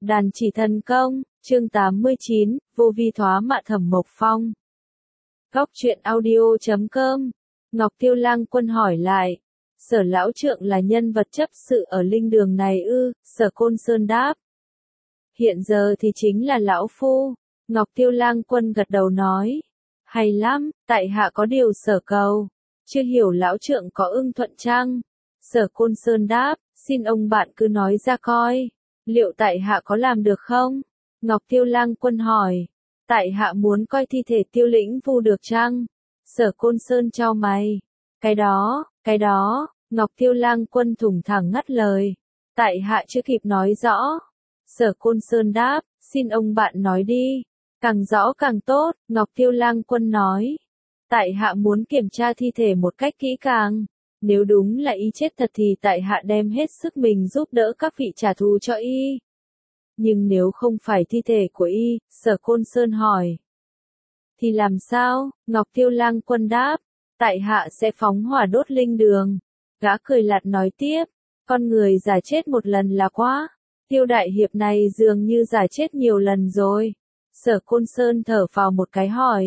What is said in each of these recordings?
Đàn chỉ thần công, chương 89, vô vi thoá mạ Thẩm Mộc Phong. Góc truyện audio.com. Ngọc Tiêu Lang Quân hỏi lại. Sở lão trượng là nhân vật chấp sự ở linh đường này ư? Sở Côn Sơn đáp. Hiện giờ thì chính là lão phu. Ngọc Tiêu Lang Quân gật đầu nói. Hay lắm, tại hạ có điều sở cầu. Chưa hiểu lão trượng có ưng thuận chăng? Sở Côn Sơn đáp, xin ông bạn cứ nói ra coi. Liệu tại hạ có làm được không? Ngọc Tiêu Lang Quân hỏi. Tại hạ muốn coi thi thể Tiêu Lĩnh Vu được chăng? Sở Côn Sơn chau mày. Cái đó, Ngọc Tiêu Lang Quân thủng thẳng ngắt lời. Tại hạ chưa kịp nói rõ. Sở Côn Sơn đáp, xin ông bạn nói đi. Càng rõ càng tốt, Ngọc Tiêu Lang Quân nói. Tại hạ muốn kiểm tra thi thể một cách kỹ càng. Nếu đúng là y chết thật thì tại hạ đem hết sức mình giúp đỡ các vị trả thù cho y. Nhưng nếu không phải thi thể của y, Sở Côn Sơn hỏi. Thì làm sao? Ngọc Tiêu Lang Quân đáp. Tại hạ sẽ phóng hỏa đốt linh đường. Gã cười lạt nói tiếp. Con người giả chết một lần là quá. Tiêu đại hiệp này dường như giả chết nhiều lần rồi. Sở Côn Sơn thở phào một cái hỏi.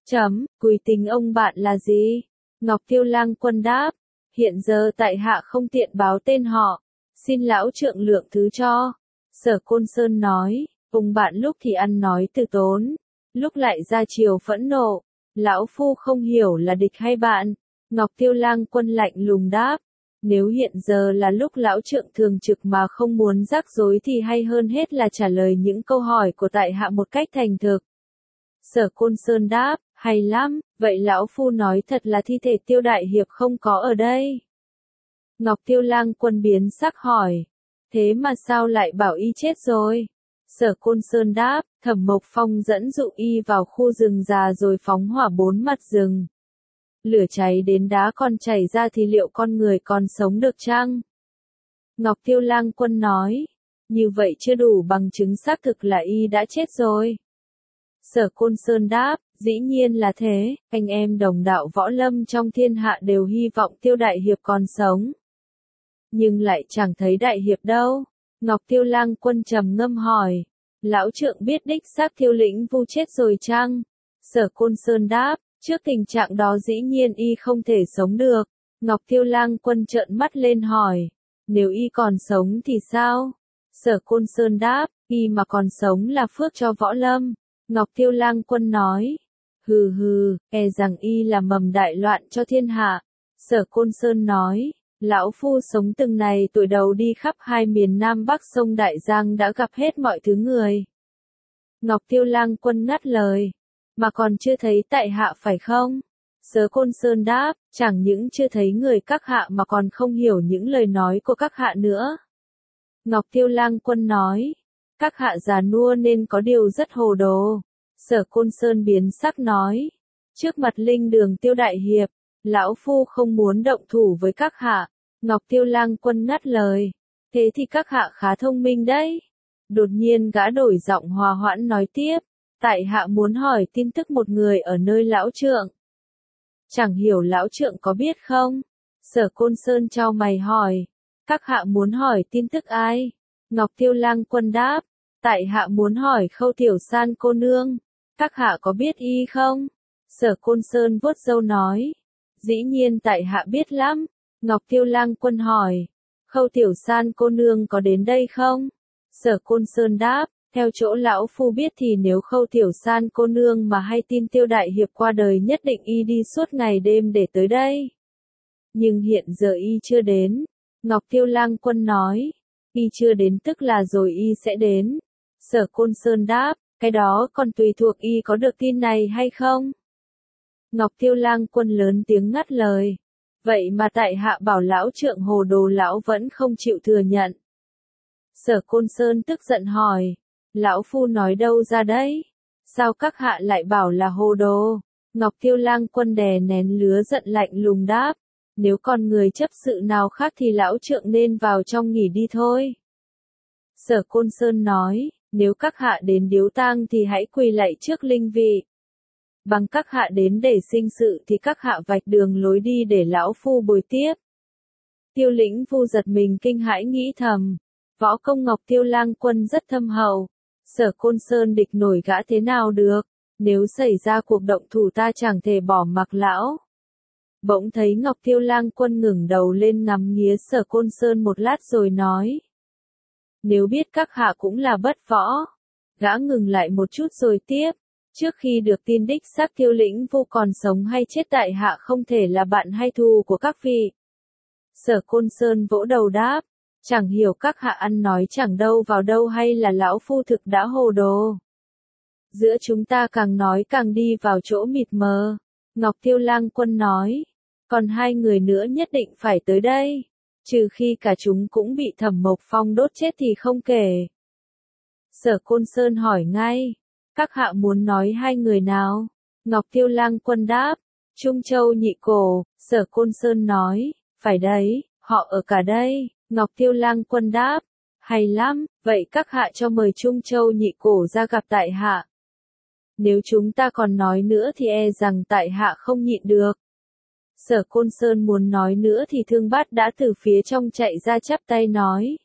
Quỳ tình ông bạn là gì? Ngọc Tiêu Lang Quân đáp. Hiện giờ tại hạ không tiện báo tên họ. Xin lão trượng lượng thứ cho. Sở Côn Sơn nói. Ông bạn lúc thì ăn nói từ tốn. Lúc lại ra chiều phẫn nộ. Lão phu không hiểu là địch hay bạn. Ngọc Tiêu Lang Quân lạnh lùng đáp. Nếu hiện giờ là lúc lão trượng thường trực mà không muốn rắc rối thì hay hơn hết là trả lời những câu hỏi của tại hạ một cách thành thực. Sở Côn Sơn đáp, hay lắm, vậy lão phu nói thật là thi thể Tiêu đại hiệp không có ở đây. Ngọc Tiêu Lang Quân biến sắc hỏi, thế mà sao lại bảo y chết rồi? Sở Côn Sơn đáp, Thẩm Mộc Phong dẫn dụ y vào khu rừng già rồi phóng hỏa 4 mặt rừng. Lửa cháy đến đá còn chảy ra thì liệu con người còn sống được chăng? Ngọc Tiêu Lang Quân nói, như vậy chưa đủ bằng chứng xác thực là y đã chết rồi. Sở Côn Sơn đáp, dĩ nhiên là thế, anh em đồng đạo võ lâm trong thiên hạ đều hy vọng Tiêu đại hiệp còn sống. Nhưng lại chẳng thấy đại hiệp đâu. Ngọc Tiêu Lang Quân trầm ngâm hỏi, lão trượng biết đích xác Tiêu Lĩnh Vu chết rồi chăng? Sở Côn Sơn đáp, trước tình trạng đó dĩ nhiên y không thể sống được. Ngọc Tiêu Lang Quân trợn mắt lên hỏi, nếu y còn sống thì sao? Sở Côn Sơn đáp, y mà còn sống là phước cho võ lâm. Ngọc Tiêu Lang Quân nói, hừ, e rằng y là mầm đại loạn cho thiên hạ. Sở Côn Sơn nói, lão phu sống từng này tuổi đầu đi khắp hai miền Nam Bắc sông Đại Giang đã gặp hết mọi thứ người. Ngọc Tiêu Lang Quân ngắt lời, mà còn chưa thấy tại hạ phải không? Sở Côn Sơn đáp, chẳng những chưa thấy người các hạ mà còn không hiểu những lời nói của các hạ nữa. Ngọc Tiêu Lang Quân nói, các hạ già nua nên có điều rất hồ đồ. Sở Côn Sơn biến sắc nói, trước mặt linh đường Tiêu đại hiệp, lão phu không muốn động thủ với các hạ. Ngọc Tiêu Lang Quân ngắt lời, thế thì các hạ khá thông minh đấy. Đột nhiên gã đổi giọng hòa hoãn nói tiếp, tại hạ muốn hỏi tin tức một người ở nơi lão trượng. Chẳng hiểu lão trượng có biết không? Sở Côn Sơn chau mày hỏi, các hạ muốn hỏi tin tức ai? Ngọc Tiêu Lang Quân đáp, tại hạ muốn hỏi Khâu Tiểu San cô nương. Các hạ có biết y không? Sở Côn Sơn vuốt râu nói, dĩ nhiên tại hạ biết lắm. Ngọc Tiêu Lang Quân hỏi, Khâu Tiểu San cô nương có đến đây không? Sở Côn Sơn đáp, theo chỗ lão phu biết thì nếu Khâu Tiểu San cô nương mà hay tin Tiêu đại hiệp qua đời nhất định y đi suốt ngày đêm để tới đây. Nhưng hiện giờ y chưa đến. Ngọc Tiêu Lang Quân nói, y chưa đến tức là rồi y sẽ đến. Sở Côn Sơn đáp, cái đó còn tùy thuộc y có được tin này hay không? Ngọc Tiêu Lang Quân lớn tiếng ngắt lời. Vậy mà tại hạ bảo lão trượng hồ đồ lão vẫn không chịu thừa nhận. Sở Côn Sơn tức giận hỏi, lão phu nói đâu ra đấy? Sao các hạ lại bảo là hồ đồ? Ngọc Tiêu Lang Quân đè nén lứa giận lạnh lùng đáp, nếu còn người chấp sự nào khác thì lão trượng nên vào trong nghỉ đi thôi. Sở Côn Sơn nói, nếu các hạ đến điếu tang thì hãy quỳ lạy trước linh vị. Bằng các hạ đến để sinh sự thì các hạ vạch đường lối đi để lão phu bồi tiếp. Tiêu Lĩnh Vu giật mình kinh hãi nghĩ thầm, Võ công Ngọc Tiêu Lang Quân rất thâm hậu. Sở Côn Sơn địch nổi gã thế nào được, nếu xảy ra cuộc động thủ ta chẳng thể bỏ mặc lão. Bỗng thấy Ngọc Tiêu Lang Quân ngẩng đầu lên ngắm nghía Sở Côn Sơn một lát rồi nói. Nếu biết các hạ cũng là bất võ. Gã ngừng lại một chút rồi tiếp. Trước khi được tin đích xác Tiêu Lĩnh Vu còn sống hay chết tại hạ không thể là bạn hay thù của các vị. Sở Côn Sơn vỗ đầu đáp. Chẳng hiểu các hạ ăn nói chẳng đâu vào đâu hay là lão phu thực đã hồ đồ. Giữa chúng ta càng nói càng đi vào chỗ mịt mờ. Ngọc Tiêu Lang Quân nói. Còn hai người nữa nhất định phải tới đây. Trừ khi cả chúng cũng bị Thẩm Mộc Phong đốt chết thì không kể. Sở Côn Sơn hỏi ngay. Các hạ muốn nói hai người nào? Ngọc Tiêu Lang Quân đáp. Trung Châu Nhị Cổ. Sở Côn Sơn nói. Phải đấy, họ ở cả đây. Ngọc Tiêu Lang Quân đáp. Hay lắm, vậy các hạ cho mời Trung Châu Nhị Cổ ra gặp tại hạ. Nếu chúng ta còn nói nữa thì e rằng tại hạ không nhịn được. Sở Côn Sơn muốn nói nữa thì Thương Bát đã từ phía trong chạy ra chắp tay nói.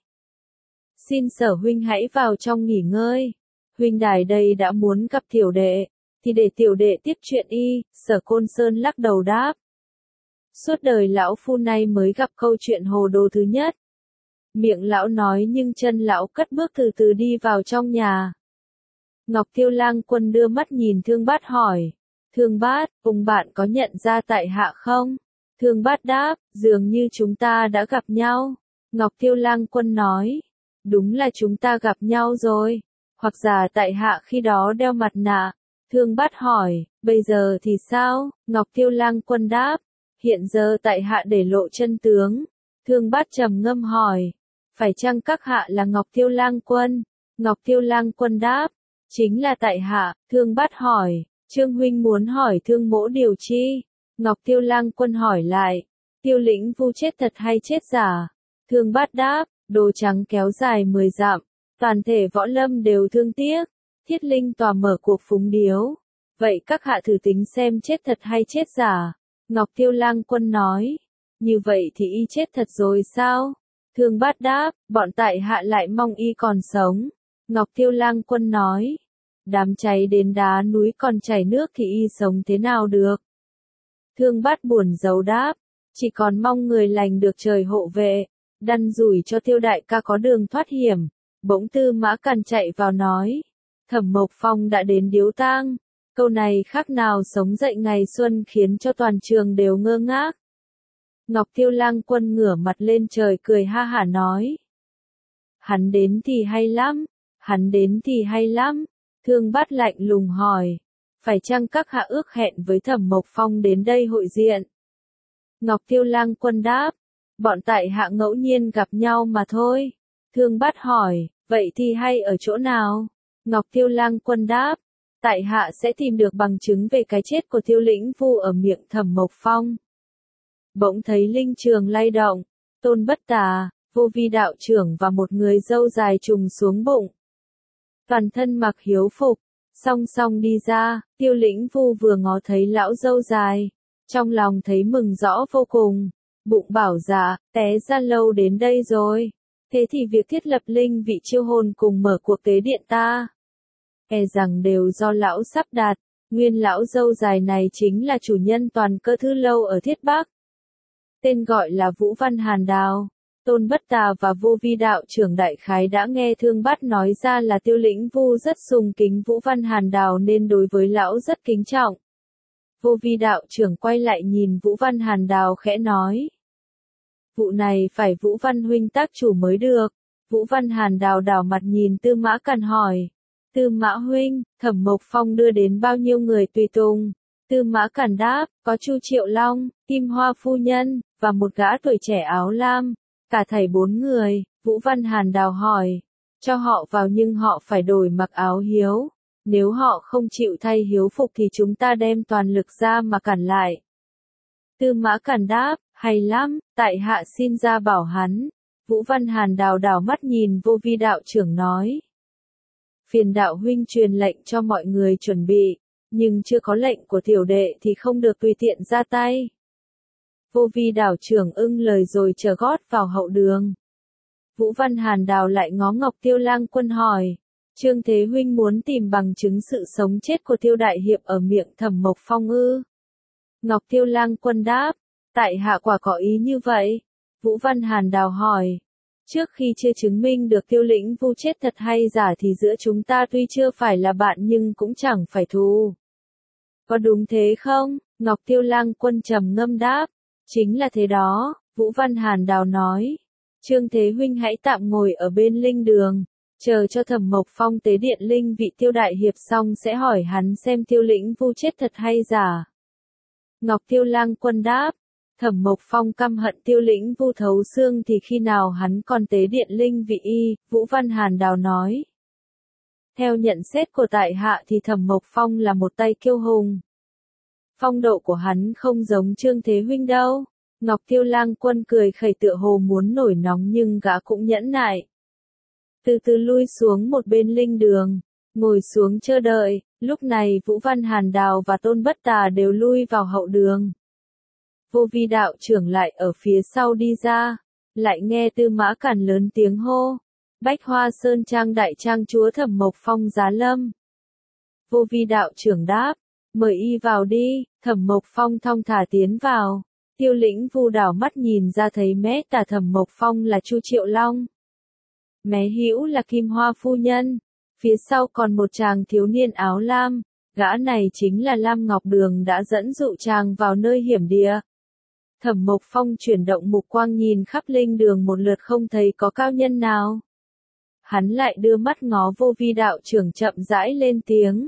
Xin Sở huynh hãy vào trong nghỉ ngơi. Huynh đài đây đã muốn gặp tiểu đệ, thì để tiểu đệ tiếp chuyện y. Sở Côn Sơn lắc đầu đáp. Suốt đời lão phu nay mới gặp câu chuyện hồ đồ thứ nhất. Miệng lão nói nhưng chân lão cất bước từ từ đi vào trong nhà. Ngọc Tiêu Lang Quân đưa mắt nhìn Thương Bát hỏi. Thương Bát, ông bạn có nhận ra tại hạ không? Thương Bát đáp, dường như chúng ta đã gặp nhau. Ngọc Tiêu Lang Quân nói. Đúng là chúng ta gặp nhau rồi. Hoặc giả tại hạ khi đó đeo mặt nạ. Thương Bát hỏi, bây giờ thì sao? Ngọc Tiêu Lang Quân đáp. Hiện giờ tại hạ để lộ chân tướng. Thương Bát trầm ngâm hỏi. Phải chăng các hạ là Ngọc Tiêu Lang Quân? Ngọc Tiêu Lang Quân đáp. Chính là tại hạ. Thương Bát hỏi. Trương huynh muốn hỏi Thương mỗ điều chi? Ngọc Tiêu Lang Quân hỏi lại. Tiêu Lĩnh Vu chết thật hay chết giả? Thương Bát đáp. Đồ trắng kéo dài 10 dặm. Toàn thể võ lâm đều thương tiếc. Thiết Linh tòa mở cuộc phúng điếu. Vậy các hạ thử tính xem chết thật hay chết giả? Ngọc Tiêu Lang Quân nói. Như vậy thì y chết thật rồi sao? Thương Bát đáp. Bọn tại hạ lại mong y còn sống. Ngọc Tiêu Lang Quân nói. Đám cháy đến đá núi còn chảy nước thì y sống thế nào được? Thương Bát buồn rầu đáp. Chỉ còn mong người lành được trời hộ vệ. Đăn rủi cho Tiêu đại ca có đường thoát hiểm. Bỗng Tư Mã Càn chạy vào nói. Thẩm Mộc Phong đã đến điếu tang. Câu này khác nào sống dậy ngày xuân khiến cho toàn trường đều ngơ ngác. Ngọc Tiêu Lang Quân ngửa mặt lên trời cười ha hả nói. Hắn đến thì hay lắm. Hắn đến thì hay lắm. Thương Bát lạnh lùng hỏi. Phải chăng các hạ ước hẹn với Thẩm Mộc Phong đến đây hội diện? Ngọc Tiêu Lang Quân đáp. Bọn tại hạ ngẫu nhiên gặp nhau mà thôi. Thương Bát hỏi. Vậy thì hay ở chỗ nào? Ngọc Tiêu Lang Quân đáp. Tại hạ sẽ tìm được bằng chứng về cái chết của Tiêu Lĩnh Vu ở miệng Thẩm Mộc Phong. Bỗng thấy linh trường lay động. Tôn Bất Tà, Vô Vi đạo trưởng và một người dâu dài trùng xuống bụng. Toàn thân mặc hiếu phục, song song đi ra. Tiêu Lĩnh Vu vừa ngó thấy lão dâu dài, trong lòng thấy mừng rõ vô cùng. Bụng bảo dạ, té ra lâu đến đây rồi. Thế thì việc thiết lập linh vị chiêu hồn cùng mở cuộc tế điện ta, e rằng đều do lão sắp đặt. Nguyên lão dâu dài này chính là chủ nhân toàn cơ thư lâu ở Thiết Bắc. Tên gọi là Vũ Văn Hàn Đào. Tôn Bất Tà và Vô Vi đạo trưởng đại khái đã nghe Thương Bát nói ra là Tiêu Lĩnh Vu rất sùng kính Vũ Văn Hàn Đào nên đối với lão rất kính trọng. Vô Vi đạo trưởng quay lại nhìn Vũ Văn Hàn Đào khẽ nói. Vụ này phải Vũ Văn huynh tác chủ mới được. Vũ Văn Hàn Đào đảo mặt nhìn Tư Mã Càn hỏi. Tư Mã huynh, Thẩm Mộc Phong đưa đến bao nhiêu người tùy tùng? Tư Mã Càn đáp, có Chu Triệu Long, Kim Hoa phu nhân, và một gã tuổi trẻ áo lam, cả thảy 4 người. Vũ Văn Hàn Đào hỏi, cho họ vào nhưng họ phải đổi mặc áo hiếu. Nếu họ không chịu thay hiếu phục thì chúng ta đem toàn lực ra mà cản lại. Tư Mã Càn đáp, hay lắm, tại hạ xin ra bảo hắn. Vũ Văn Hàn Đào đảo mắt nhìn Vô Vi đạo trưởng nói. Phiền đạo huynh truyền lệnh cho mọi người chuẩn bị, nhưng chưa có lệnh của tiểu đệ thì không được tùy tiện ra tay. Vô Vi đạo trưởng ưng lời rồi chờ gót vào hậu đường. Vũ Văn Hàn Đào lại ngó Ngọc Tiêu Lang Quân hỏi. Trương Thế Huynh muốn tìm bằng chứng sự sống chết của Tiêu Đại Hiệp ở miệng Thẩm Mộc Phong ư? Ngọc Tiêu Lang Quân đáp. Tại hạ quả có ý như vậy. Vũ Văn Hàn Đào hỏi. Trước khi chưa chứng minh được Tiêu Lĩnh Vu chết thật hay giả thì giữa chúng ta tuy chưa phải là bạn nhưng cũng chẳng phải thù. Có đúng thế không? Ngọc Tiêu Lang Quân trầm ngâm đáp. Chính là thế đó, Vũ Văn Hàn Đào nói. Trương Thế Huynh hãy tạm ngồi ở bên linh đường, chờ cho Thẩm Mộc Phong tế điện linh vị Tiêu Đại Hiệp xong sẽ hỏi hắn xem Tiêu Lĩnh Vu chết thật hay giả. Ngọc Tiêu Lang Quân đáp. Thẩm Mộc Phong căm hận Tiêu Lĩnh Vu thấu xương thì khi nào hắn còn tế điện linh vị y, Vũ Văn Hàn Đào nói. Theo nhận xét của tại hạ thì Thẩm Mộc Phong là một tay kiêu hùng. Phong độ của hắn không giống Trương Thế Huynh đâu. Ngọc Tiêu Lang Quân cười khẩy tựa hồ muốn nổi nóng nhưng gã cũng nhẫn nại. Từ từ lui xuống một bên linh đường, ngồi xuống chờ đợi, lúc này Vũ Văn Hàn Đào và Tôn Bất Tà đều lui vào hậu đường. Vô Vi đạo trưởng lại ở phía sau đi ra, lại nghe Tư Mã Cản lớn tiếng hô. Bách Hoa Sơn Trang đại trang chúa Thẩm Mộc Phong giá lâm. Vô Vi đạo trưởng đáp, mời y vào đi. Thẩm Mộc Phong thong thả tiến vào. Tiêu Lĩnh Vu đảo mắt nhìn ra thấy mé tả Thẩm Mộc Phong là Chu Triệu Long. Mé hữu là Kim Hoa phu nhân. Phía sau còn một chàng thiếu niên áo lam. Gã này chính là Lam Ngọc Đường đã dẫn dụ chàng vào nơi hiểm địa. Thẩm Mộc Phong chuyển động mục quang nhìn khắp linh đường một lượt không thấy có cao nhân nào. Hắn lại đưa mắt ngó Vô Vi đạo trưởng chậm rãi lên tiếng.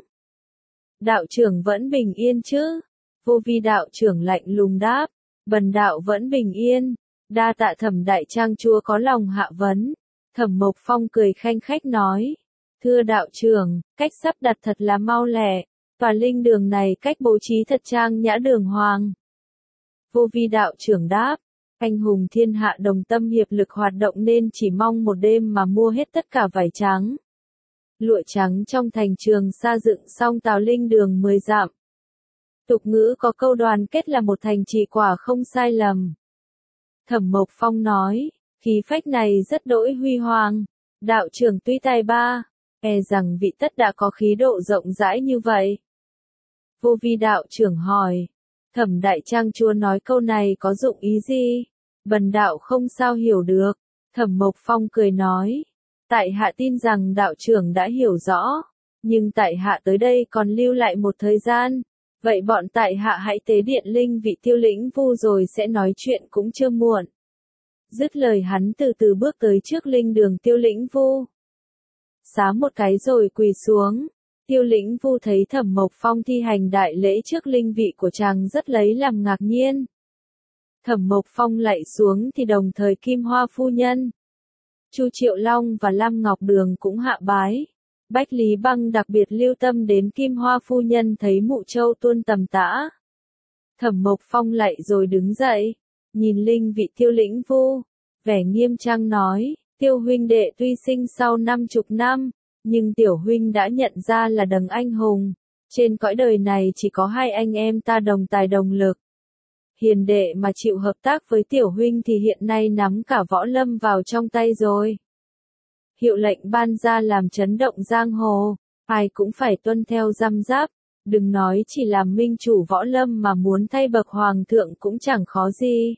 Đạo trưởng vẫn bình yên chứ? Vô Vi đạo trưởng lạnh lùng đáp. Bần đạo vẫn bình yên. Đa tạ Thẩm đại trang chúa có lòng hạ vấn. Thẩm Mộc Phong cười khanh khách nói. Thưa đạo trưởng, cách sắp đặt thật là mau lẹ. Tòa linh đường này cách bố trí thật trang nhã đường hoàng. Vô Vi đạo trưởng đáp. Anh hùng thiên hạ đồng tâm hiệp lực hoạt động nên chỉ mong một đêm mà mua hết tất cả vải trắng. Lụa trắng trong thành Trường Sa dựng xong tào linh đường 10 dặm. Tục ngữ có câu đoàn kết là một thành trì quả không sai lầm. Thẩm Mộc Phong nói, khí phách này rất đỗi huy hoàng. Đạo trưởng tuy tài ba, e rằng vị tất đã có khí độ rộng rãi như vậy. Vô Vi đạo trưởng hỏi, Thẩm đại trang chúa nói câu này có dụng ý gì? Bần đạo không sao hiểu được. Thẩm Mộc Phong cười nói, tại hạ tin rằng đạo trưởng đã hiểu rõ, nhưng tại hạ tới đây còn lưu lại một thời gian. Vậy bọn tại hạ hãy tế điện linh vị Tiêu Lĩnh Vu rồi sẽ nói chuyện cũng chưa muộn. Dứt lời hắn từ từ bước tới trước linh đường Tiêu Lĩnh Vu. Xá một cái rồi quỳ xuống. Tiêu Lĩnh Vu thấy Thẩm Mộc Phong thi hành đại lễ trước linh vị của chàng rất lấy làm ngạc nhiên. Thẩm Mộc Phong lạy xuống thì đồng thời Kim Hoa phu nhân, Chu Triệu Long và Lam Ngọc Đường cũng hạ bái. Bách Lý Băng đặc biệt lưu tâm đến Kim Hoa phu nhân thấy mụ châu tuôn tầm tã. Thẩm Mộc Phong lạy rồi đứng dậy, nhìn linh vị Tiêu Lĩnh Vu, vẻ nghiêm trang nói, Tiêu huynh đệ tuy sinh sau 50 năm, nhưng tiểu huynh đã nhận ra là đấng anh hùng. Trên cõi đời này chỉ có hai anh em ta đồng tài đồng lực. Hiền đệ mà chịu hợp tác với tiểu huynh thì hiện nay nắm cả võ lâm vào trong tay rồi. Hiệu lệnh ban ra làm chấn động giang hồ, ai cũng phải tuân theo răm giáp, đừng nói chỉ làm minh chủ võ lâm mà muốn thay bậc hoàng thượng cũng chẳng khó gì.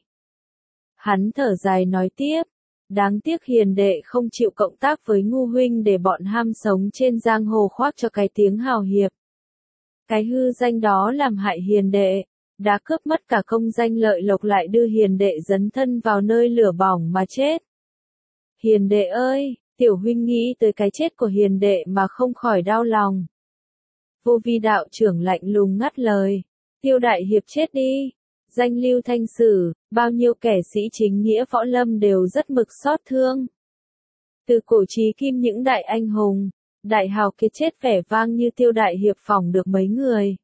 Hắn thở dài nói tiếp, đáng tiếc hiền đệ không chịu cộng tác với ngu huynh để bọn ham sống trên giang hồ khoác cho cái tiếng hào hiệp. Cái hư danh đó làm hại hiền đệ, đã cướp mất cả công danh lợi lộc lại đưa hiền đệ dấn thân vào nơi lửa bỏng mà chết. Hiền đệ ơi, tiểu huynh nghĩ tới cái chết của hiền đệ mà không khỏi đau lòng. Vô Vi đạo trưởng lạnh lùng ngắt lời, Tiêu đại hiệp chết đi. Danh lưu thanh sử, bao nhiêu kẻ sĩ chính nghĩa võ lâm đều rất mực xót thương. Từ cổ chí kim những đại anh hùng, đại hào kia chết vẻ vang như Tiêu đại hiệp phỏng được mấy người.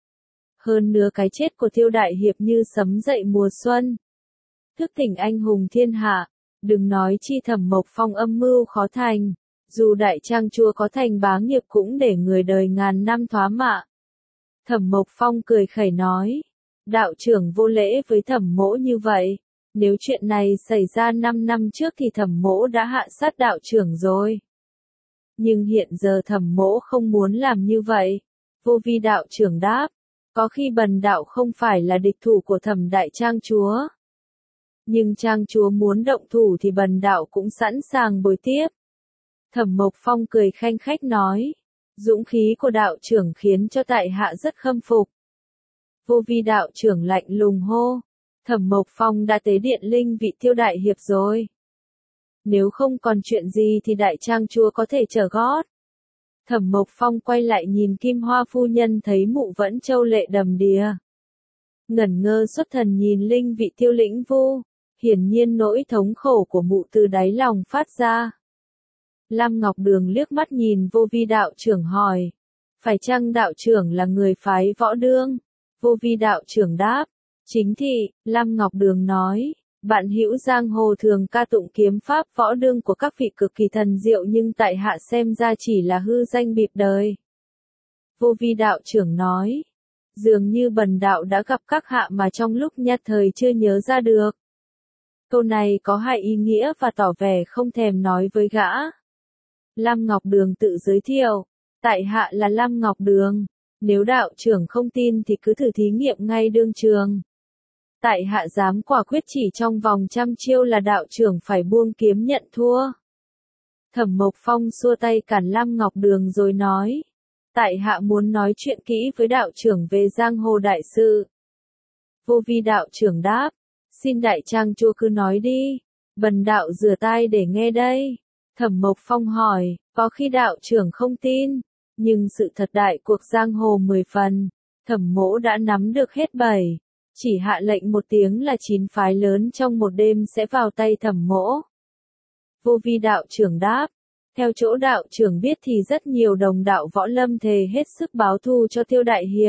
Hơn nữa cái chết của Tiêu đại hiệp như sấm dậy mùa xuân. Thức tỉnh anh hùng thiên hạ, đừng nói chi Thẩm Mộc Phong âm mưu khó thành, dù đại trang chúa có thành bá nghiệp cũng để người đời ngàn năm thoá mạ. Thẩm Mộc Phong cười khẩy nói, đạo trưởng vô lễ với Thẩm mỗ như vậy, Nếu chuyện này xảy ra 5 năm trước thì Thẩm Mỗ đã hạ sát đạo trưởng rồi. Nhưng hiện giờ Thẩm Mỗ không muốn làm như vậy. Vô Vi đạo trưởng đáp, có khi bần đạo không phải là địch thủ của Thẩm đại trang chúa. Nhưng trang chúa muốn động thủ thì bần đạo cũng sẵn sàng bồi tiếp. Thẩm Mộc Phong cười khanh khách nói, dũng khí của đạo trưởng khiến cho tại hạ rất khâm phục. Vô Vi đạo trưởng lạnh lùng hô, Thẩm Mộc Phong đã tế điện linh vị Tiêu đại hiệp rồi. Nếu không còn chuyện gì thì đại trang chúa có thể trở gót. Thẩm Mộc Phong quay lại nhìn Kim Hoa phu nhân thấy mụ vẫn châu lệ đầm đìa. Ngẩn ngơ xuất thần nhìn linh vị Tiêu Lĩnh Vu, hiển nhiên nỗi thống khổ của mụ từ đáy lòng phát ra. Lam Ngọc Đường liếc mắt nhìn Vô Vi đạo trưởng hỏi, phải chăng đạo trưởng là người phái Võ Đương? Vô Vi đạo trưởng đáp, chính thị. Lam Ngọc Đường nói, bạn hữu giang hồ thường ca tụng kiếm pháp Võ Đương của các vị cực kỳ thần diệu nhưng tại hạ xem ra chỉ là hư danh bịp đời. Vô Vi đạo trưởng nói, dường như bần đạo đã gặp các hạ mà trong lúc nhất thời chưa nhớ ra được. Câu này có hai ý nghĩa và tỏ vẻ không thèm nói với gã. Lam Ngọc Đường tự giới thiệu, tại hạ là Lam Ngọc Đường, nếu đạo trưởng không tin thì cứ thử thí nghiệm ngay đương trường. Tại hạ dám quả quyết chỉ trong vòng 100 chiêu là đạo trưởng phải buông kiếm nhận thua. Thẩm Mộc Phong xua tay cản Lam Ngọc Đường rồi nói, tại hạ muốn nói chuyện kỹ với đạo trưởng về giang hồ đại sự. Vô Vi đạo trưởng đáp, xin đại trang chúa cứ nói đi, bần đạo rửa tai để nghe đây. Thẩm Mộc Phong hỏi, có khi đạo trưởng không tin, nhưng sự thật đại cuộc giang hồ 10 phần, Thẩm Mỗ đã nắm được hết 7, chỉ hạ lệnh một tiếng là 9 phái lớn trong một đêm sẽ vào tay Thẩm Mỗ. Vô Vi đạo trưởng đáp, theo chỗ đạo trưởng biết thì rất nhiều đồng đạo võ lâm thề hết sức báo thù cho Tiêu đại hiệp.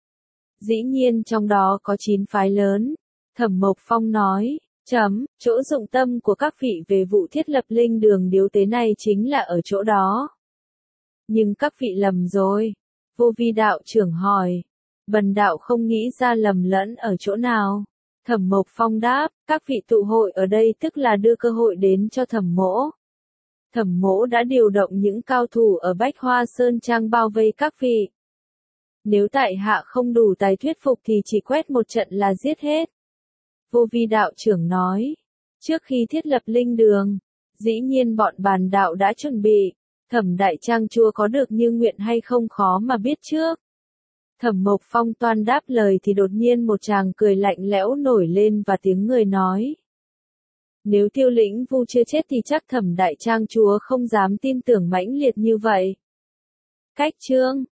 Dĩ nhiên trong đó có 9 phái lớn. Thẩm Mộc Phong nói, chỗ dụng tâm của các vị về vụ thiết lập linh đường điếu tế này chính là ở chỗ đó. Nhưng các vị lầm rồi. Vô Vi đạo trưởng hỏi, bần đạo không nghĩ ra lầm lẫn ở chỗ nào. Thẩm Mộc Phong đáp, các vị tụ hội ở đây tức là đưa cơ hội đến cho Thẩm Mỗ. Thẩm Mỗ đã điều động những cao thủ ở Bách Hoa Sơn Trang bao vây các vị. Nếu tại hạ không đủ tài thuyết phục thì chỉ quét một trận là giết hết. Vô Vi đạo trưởng nói, trước khi thiết lập linh đường, dĩ nhiên bọn bàn đạo đã chuẩn bị, Thẩm đại trang chúa có được như nguyện hay không khó mà biết trước. Thẩm Mộc Phong toan đáp lời thì đột nhiên một tràng cười lạnh lẽo nổi lên và tiếng người nói. Nếu Tiêu Lĩnh Vu chưa chết thì chắc Thẩm đại trang chúa không dám tin tưởng mãnh liệt như vậy. Cách chương